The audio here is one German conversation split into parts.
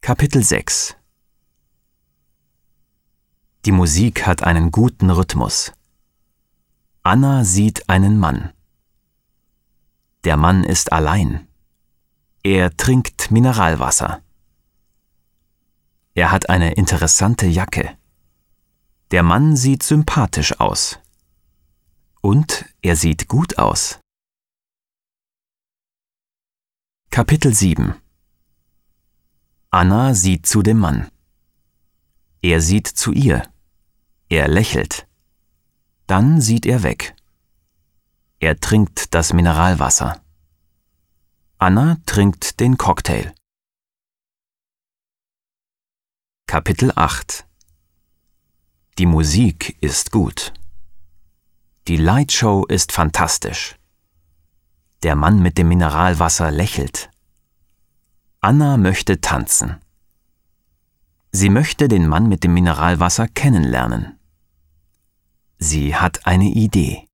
Kapitel 6. Die Musik hat einen guten Rhythmus. Anna sieht einen Mann. Der Mann ist allein. Er trinkt Mineralwasser. Er hat eine interessante Jacke. Der Mann sieht sympathisch aus. Und er sieht gut aus. Kapitel 7. Anna sieht zu dem Mann. Er sieht zu ihr. Er lächelt. Dann sieht er weg. Er trinkt das Mineralwasser. Anna trinkt den Cocktail. Kapitel 8. Die Musik ist gut. Die Lightshow ist fantastisch. Der Mann mit dem Mineralwasser lächelt. Anna möchte tanzen. Sie möchte den Mann mit dem Mineralwasser kennenlernen. Sie hat eine Idee.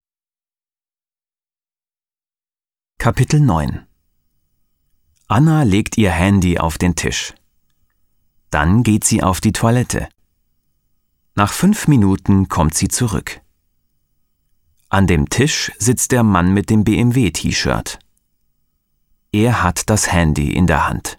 Kapitel 9. Anna legt ihr Handy auf den Tisch. Dann geht sie auf die Toilette. Nach 5 Minuten kommt sie zurück. An dem Tisch sitzt der Mann mit dem BMW-T-Shirt. Er hat das Handy in der Hand.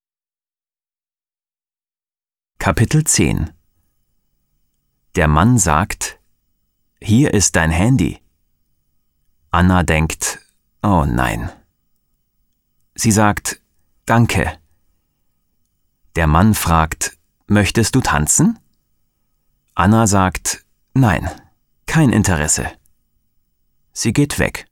Kapitel 10. Der Mann sagt: Hier ist dein Handy. Anna denkt: Oh nein. Sie sagt: Danke. Der Mann fragt: Möchtest du tanzen? Anna sagt: Nein, kein Interesse. Sie geht weg.